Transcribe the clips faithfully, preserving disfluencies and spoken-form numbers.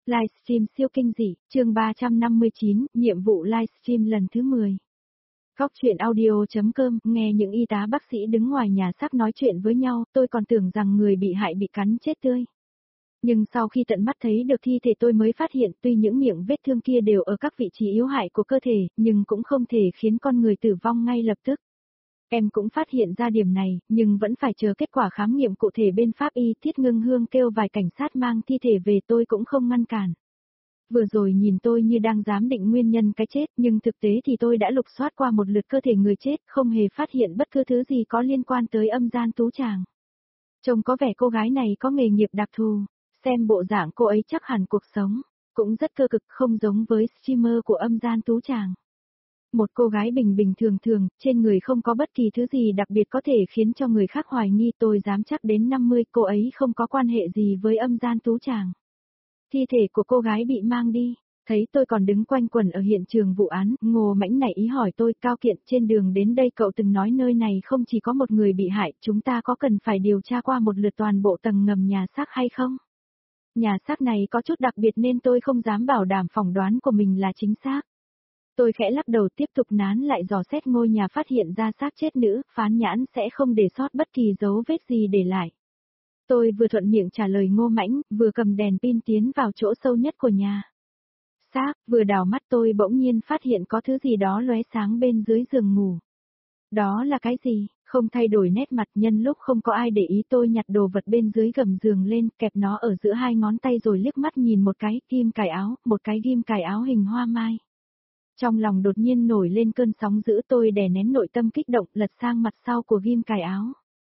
Livestream siêu kinh dị, chương ba trăm năm mươi chín, nhiệm vụ livestream lần thứ mười. Góc chuyện audio.com, nghe những y tá bác sĩ đứng ngoài nhà xác nói chuyện với nhau, tôi còn tưởng rằng người bị hại bị cắn chết tươi. Nhưng sau khi tận mắt thấy được thi thể tôi mới phát hiện tuy những miệng vết thương kia đều ở các vị trí yếu hại của cơ thể, nhưng cũng không thể khiến con người tử vong ngay lập tức. Em cũng phát hiện ra điểm này, nhưng vẫn phải chờ kết quả khám nghiệm cụ thể bên pháp y. Thiết Ngưng Hương kêu vài cảnh sát mang thi thể về, tôi cũng không ngăn cản. Vừa rồi nhìn tôi như đang giám định nguyên nhân cái chết, nhưng thực tế thì tôi đã lục soát qua một lượt cơ thể người chết, không hề phát hiện bất cứ thứ gì có liên quan tới âm gian tú tràng. Trông có vẻ cô gái này có nghề nghiệp đặc thù, xem bộ dạng cô ấy chắc hẳn cuộc sống cũng rất cơ cực, không giống với streamer của âm gian tú tràng. Một cô gái bình bình thường thường, trên người không có bất kỳ thứ gì đặc biệt có thể khiến cho người khác hoài nghi. Tôi dám chắc đến năm mươi cô ấy không có quan hệ gì với âm gian tú tràng. Thi thể của cô gái bị mang đi, thấy tôi còn đứng quanh quẩn ở hiện trường vụ án, Ngô Mãnh nảy ý hỏi tôi, Cao Kiện, trên đường đến đây cậu từng nói nơi này không chỉ có một người bị hại, chúng ta có cần phải điều tra qua một lượt toàn bộ tầng ngầm nhà xác hay không? Nhà xác này có chút đặc biệt nên tôi không dám bảo đảm phỏng đoán của mình là chính xác. Tôi khẽ lắc đầu tiếp tục nán lại dò xét ngôi nhà, phát hiện ra xác chết nữ, phán nhãn sẽ không để sót bất kỳ dấu vết gì để lại. Tôi vừa thuận miệng trả lời Ngô Mãnh, vừa cầm đèn pin tiến vào chỗ sâu nhất của nhà xác, vừa đảo mắt tôi bỗng nhiên phát hiện có thứ gì đó lóe sáng bên dưới giường ngủ. Đó là cái gì? Không thay đổi nét mặt, nhân lúc không có ai để ý tôi nhặt đồ vật bên dưới gầm giường lên, kẹp nó ở giữa hai ngón tay rồi liếc mắt nhìn một cái ghim cài áo, một cái ghim cài áo hình hoa mai. Trong lòng đột nhiên nổi lên cơn sóng dữ, tôi đè nén nội tâm kích động, lật sang mặt sau của ghim cài áo.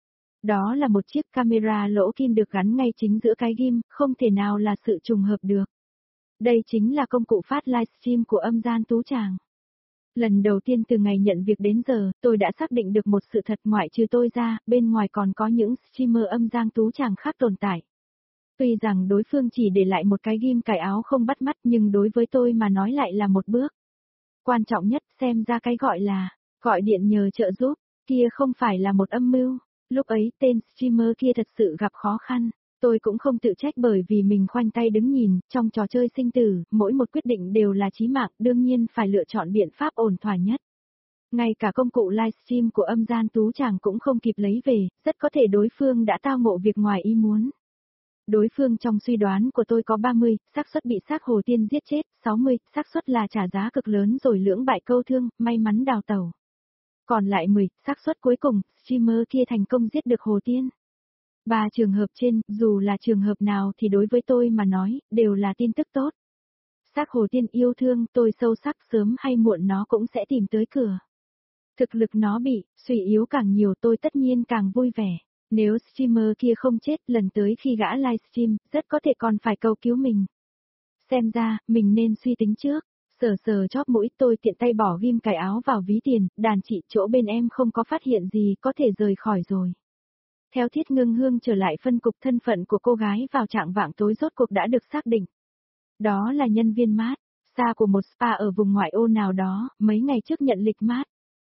Đó là một chiếc camera lỗ kim được gắn ngay chính giữa cái ghim, không thể nào là sự trùng hợp được. Đây chính là công cụ phát livestream của âm gian tú tràng. Lần đầu tiên từ ngày nhận việc đến giờ, tôi đã xác định được một sự thật, ngoại trừ tôi ra, bên ngoài còn có những streamer âm gian tú tràng khác tồn tại. Tuy rằng đối phương chỉ để lại một cái ghim cài áo không bắt mắt, nhưng đối với tôi mà nói lại là một bước quan trọng nhất. Xem ra cái gọi là gọi điện nhờ trợ giúp kia không phải là một âm mưu. Lúc ấy tên streamer kia thật sự gặp khó khăn. Tôi cũng không tự trách bởi vì mình khoanh tay đứng nhìn. Trong trò chơi sinh tử, mỗi một quyết định đều là chí mạng, đương nhiên phải lựa chọn biện pháp ổn thỏa nhất. Ngay cả công cụ livestream của âm gian tú tràng cũng không kịp lấy về, rất có thể đối phương đã tao ngộ việc ngoài ý muốn. Đối phương trong suy đoán của tôi có ba mươi, xác suất bị xác Hồ Tiên giết chết, sáu mươi, xác suất là trả giá cực lớn rồi lưỡng bại câu thương, may mắn đào tẩu. Còn lại mười, xác suất cuối cùng, streamer kia thành công giết được Hồ Tiên. Ba trường hợp trên, dù là trường hợp nào thì đối với tôi mà nói, đều là tin tức tốt. Xác Hồ Tiên yêu thương tôi sâu sắc, sớm hay muộn nó cũng sẽ tìm tới cửa. Thực lực nó bị suy yếu càng nhiều, tôi tất nhiên càng vui vẻ. Nếu streamer kia không chết, lần tới khi gã livestream, rất có thể còn phải cầu cứu mình. Xem ra, mình nên suy tính trước. Sờ sờ chóp mũi, tôi tiện tay bỏ ghim cài áo vào ví tiền, đàn chị, chỗ bên em không có phát hiện gì, có thể rời khỏi rồi. Theo Thiết Ngưng Hương trở lại phân cục, thân phận của cô gái vào trạng vạng tối rốt cuộc đã được xác định. Đó là nhân viên mát, xa của một spa ở vùng ngoại ô nào đó, mấy ngày trước nhận lịch mát.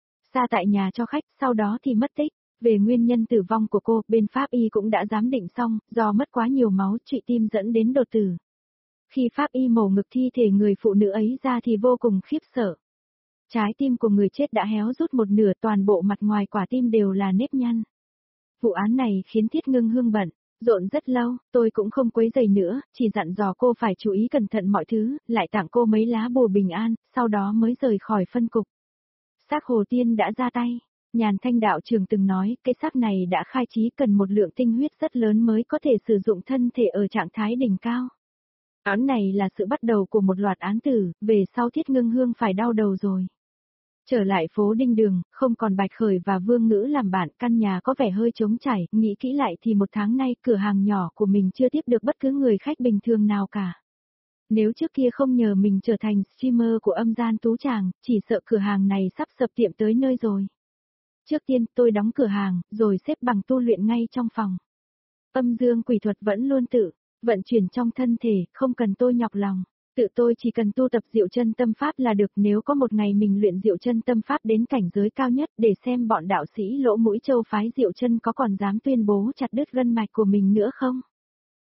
Xa tại nhà cho khách, sau đó thì mất tích. Về nguyên nhân tử vong của cô, bên pháp y cũng đã giám định xong, do mất quá nhiều máu, trụy tim dẫn đến đột tử. Khi pháp y mổ ngực thi thể người phụ nữ ấy ra thì vô cùng khiếp sợ. Trái tim của người chết đã héo rút một nửa, toàn bộ mặt ngoài quả tim đều là nếp nhăn. Vụ án này khiến Thiết Ngưng Hương bận rộn rất lâu, tôi cũng không quấy rầy nữa, chỉ dặn dò cô phải chú ý cẩn thận mọi thứ, lại tặng cô mấy lá bùa bình an, sau đó mới rời khỏi phân cục. Xác Hồ Tiên đã ra tay. Nhàn Thanh đạo trưởng từng nói, cái xác này đã khai trí, cần một lượng tinh huyết rất lớn mới có thể sử dụng thân thể ở trạng thái đỉnh cao. Án này là sự bắt đầu của một loạt án tử, về sau Thiết Ngưng Hương phải đau đầu rồi. Trở lại phố Đinh Đường, không còn Bạch Khởi và Vương Ngữ làm bạn, căn nhà có vẻ hơi trống trải, nghĩ kỹ lại thì một tháng nay cửa hàng nhỏ của mình chưa tiếp được bất cứ người khách bình thường nào cả. Nếu trước kia không nhờ mình trở thành streamer của âm gian tú tràng, chỉ sợ cửa hàng này sắp sập tiệm tới nơi rồi. Trước tiên, tôi đóng cửa hàng, rồi xếp bằng tu luyện ngay trong phòng. Âm dương quỷ thuật vẫn luôn tự vận chuyển trong thân thể, không cần tôi nhọc lòng. Tự tôi chỉ cần tu tập Diệu Chân Tâm Pháp là được. Nếu có một ngày mình luyện Diệu Chân Tâm Pháp đến cảnh giới cao nhất, để xem bọn đạo sĩ Lỗ Mũi Châu phái Diệu Chân có còn dám tuyên bố chặt đứt gân mạch của mình nữa không.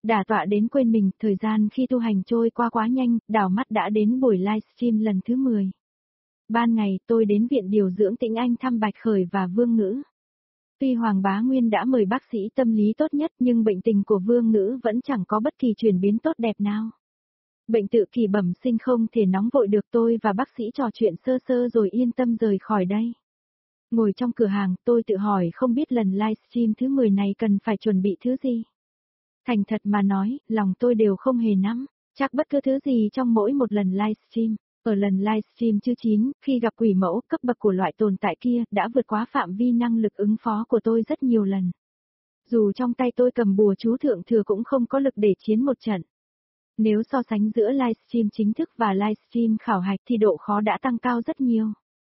Đả tọa đến quên mình, thời gian khi tu hành trôi qua quá nhanh, đảo mắt đã đến buổi livestream lần thứ mười. Ban ngày tôi đến viện điều dưỡng Tĩnh Anh thăm Bạch Khởi và Vương Ngữ. Tuy Hoàng Bá Nguyên đã mời bác sĩ tâm lý tốt nhất nhưng bệnh tình của Vương Ngữ vẫn chẳng có bất kỳ chuyển biến tốt đẹp nào. Bệnh tự kỷ bẩm sinh không thể nóng vội được, tôi và bác sĩ trò chuyện sơ sơ rồi yên tâm rời khỏi đây. Ngồi trong cửa hàng tôi tự hỏi không biết lần livestream thứ mười này cần phải chuẩn bị thứ gì. Thành thật mà nói, lòng tôi đều không hề nắm, chắc bất cứ thứ gì trong mỗi một lần livestream. Ở lần livestream thứ chín, khi gặp quỷ mẫu, cấp bậc của loại tồn tại kia đã vượt quá phạm vi năng lực ứng phó của tôi rất nhiều lần. Dù trong tay tôi cầm bùa chú thượng thừa cũng không có lực để chiến một trận. Nếu so sánh giữa livestream chính thức và livestream khảo hạch thì độ khó đã tăng cao rất nhiều.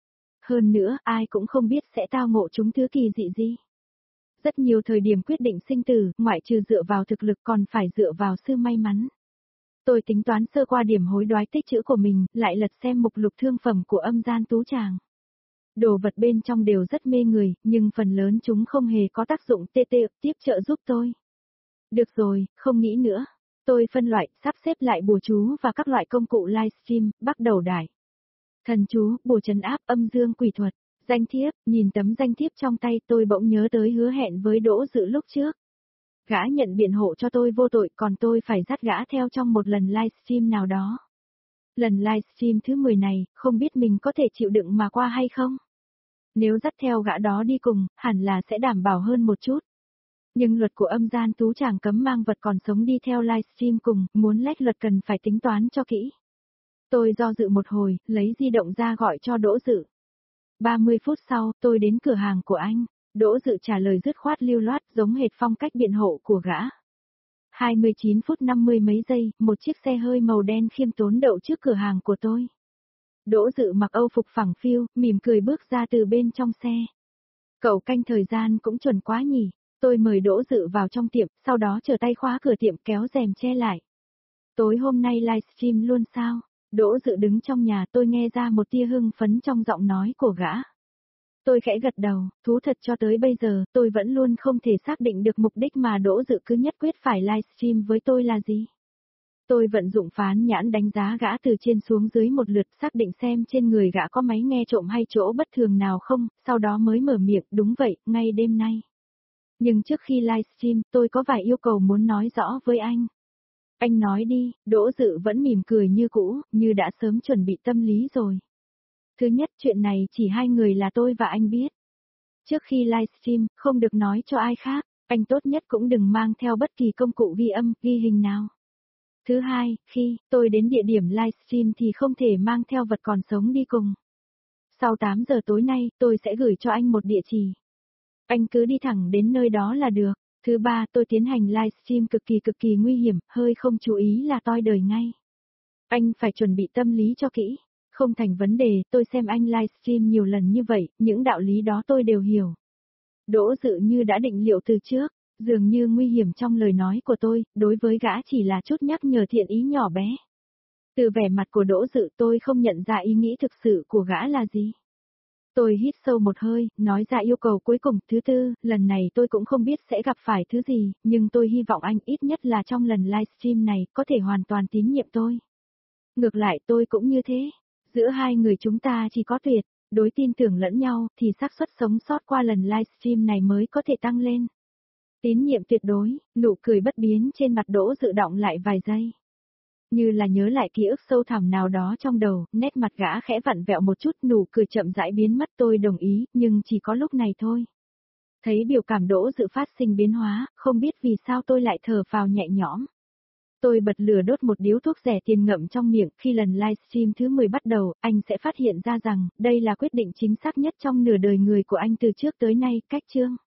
Hơn nữa, ai cũng không biết sẽ tao ngộ chúng thứ kỳ dị gì. Rất nhiều thời điểm quyết định sinh tử, ngoại trừ dựa vào thực lực còn phải dựa vào sự may mắn. Tôi tính toán sơ qua điểm hối đoái tích trữ của mình, lại lật xem mục lục thương phẩm của âm gian tú tràng. Đồ vật bên trong đều rất mê người, nhưng phần lớn chúng không hề có tác dụng tê tê tiếp trợ giúp tôi. Được rồi, không nghĩ nữa. Tôi phân loại, sắp xếp lại bùa chú và các loại công cụ livestream, bắt đầu đải. Thần chú, bùa trấn áp, âm dương quỷ thuật, danh thiếp, nhìn tấm danh thiếp trong tay tôi bỗng nhớ tới hứa hẹn với Đỗ Dự lúc trước. Gã nhận biện hộ cho tôi vô tội, còn tôi phải dắt gã theo trong một lần livestream nào đó. Lần livestream thứ mười này, không biết mình có thể chịu đựng mà qua hay không? Nếu dắt theo gã đó đi cùng, hẳn là sẽ đảm bảo hơn một chút. Nhưng luật của âm gian tú tràng cấm mang vật còn sống đi theo livestream cùng, muốn lách luật cần phải tính toán cho kỹ. Tôi do dự một hồi, lấy di động ra gọi cho Đỗ Dự. ba mươi phút sau, tôi đến cửa hàng của anh. Đỗ Dự trả lời dứt khoát lưu loát, giống hệt phong cách biện hộ của gã. hai mươi chín phút năm mươi mấy giây, một chiếc xe hơi màu đen khiêm tốn đậu trước cửa hàng của tôi. Đỗ Dự mặc âu phục phẳng phiu, mỉm cười bước ra từ bên trong xe. Cậu canh thời gian cũng chuẩn quá nhỉ. Tôi mời Đỗ Dự vào trong tiệm, sau đó trở tay khóa cửa tiệm kéo rèm che lại. Tối hôm nay livestream luôn sao? Đỗ Dự đứng trong nhà, tôi nghe ra một tia hưng phấn trong giọng nói của gã. Tôi khẽ gật đầu, thú thật cho tới bây giờ, tôi vẫn luôn không thể xác định được mục đích mà Đỗ Dự cứ nhất quyết phải livestream với tôi là gì. Tôi vận dụng phán nhãn đánh giá gã từ trên xuống dưới một lượt, xác định xem trên người gã có máy nghe trộm hay chỗ bất thường nào không, sau đó mới mở miệng, đúng vậy, ngay đêm nay. Nhưng trước khi livestream, tôi có vài yêu cầu muốn nói rõ với anh. Anh nói đi, Đỗ Dự vẫn mỉm cười như cũ, như đã sớm chuẩn bị tâm lý rồi. Thứ nhất, chuyện này chỉ hai người là tôi và anh biết. Trước khi livestream, không được nói cho ai khác, anh tốt nhất cũng đừng mang theo bất kỳ công cụ ghi âm, ghi hình nào. Thứ hai, khi tôi đến địa điểm livestream thì không thể mang theo vật còn sống đi cùng. Sau tám giờ tối nay, tôi sẽ gửi cho anh một địa chỉ. Anh cứ đi thẳng đến nơi đó là được. Thứ ba, tôi tiến hành livestream cực kỳ cực kỳ nguy hiểm, hơi không chú ý là toi đời ngay. Anh phải chuẩn bị tâm lý cho kỹ. Không thành vấn đề, tôi xem anh livestream nhiều lần như vậy, những đạo lý đó tôi đều hiểu. Đỗ Dự như đã định liệu từ trước, dường như nguy hiểm trong lời nói của tôi, đối với gã chỉ là chút nhắc nhở thiện ý nhỏ bé. Từ vẻ mặt của Đỗ Dự tôi không nhận ra ý nghĩ thực sự của gã là gì. Tôi hít sâu một hơi, nói ra yêu cầu cuối cùng. Thứ tư, lần này tôi cũng không biết sẽ gặp phải thứ gì, nhưng tôi hy vọng anh ít nhất là trong lần livestream này có thể hoàn toàn tín nhiệm tôi. Ngược lại tôi cũng như thế. Giữa hai người chúng ta chỉ có tuyệt đối tin tưởng lẫn nhau thì xác suất sống sót qua lần livestream này mới có thể tăng lên. Tín nhiệm tuyệt đối, nụ cười bất biến trên mặt Đỗ Dự đọng lại vài giây. Như là nhớ lại ký ức sâu thẳm nào đó trong đầu, nét mặt gã khẽ vặn vẹo một chút, nụ cười chậm rãi biến mất. Tôi đồng ý, nhưng chỉ có lúc này thôi. Thấy biểu cảm Đỗ Dự phát sinh biến hóa, không biết vì sao tôi lại thở phào nhẹ nhõm. Tôi bật lửa đốt một điếu thuốc rẻ tiền ngậm trong miệng. Khi lần livestream thứ mười bắt đầu, anh sẽ phát hiện ra rằng, đây là quyết định chính xác nhất trong nửa đời người của anh từ trước tới nay. Cách chương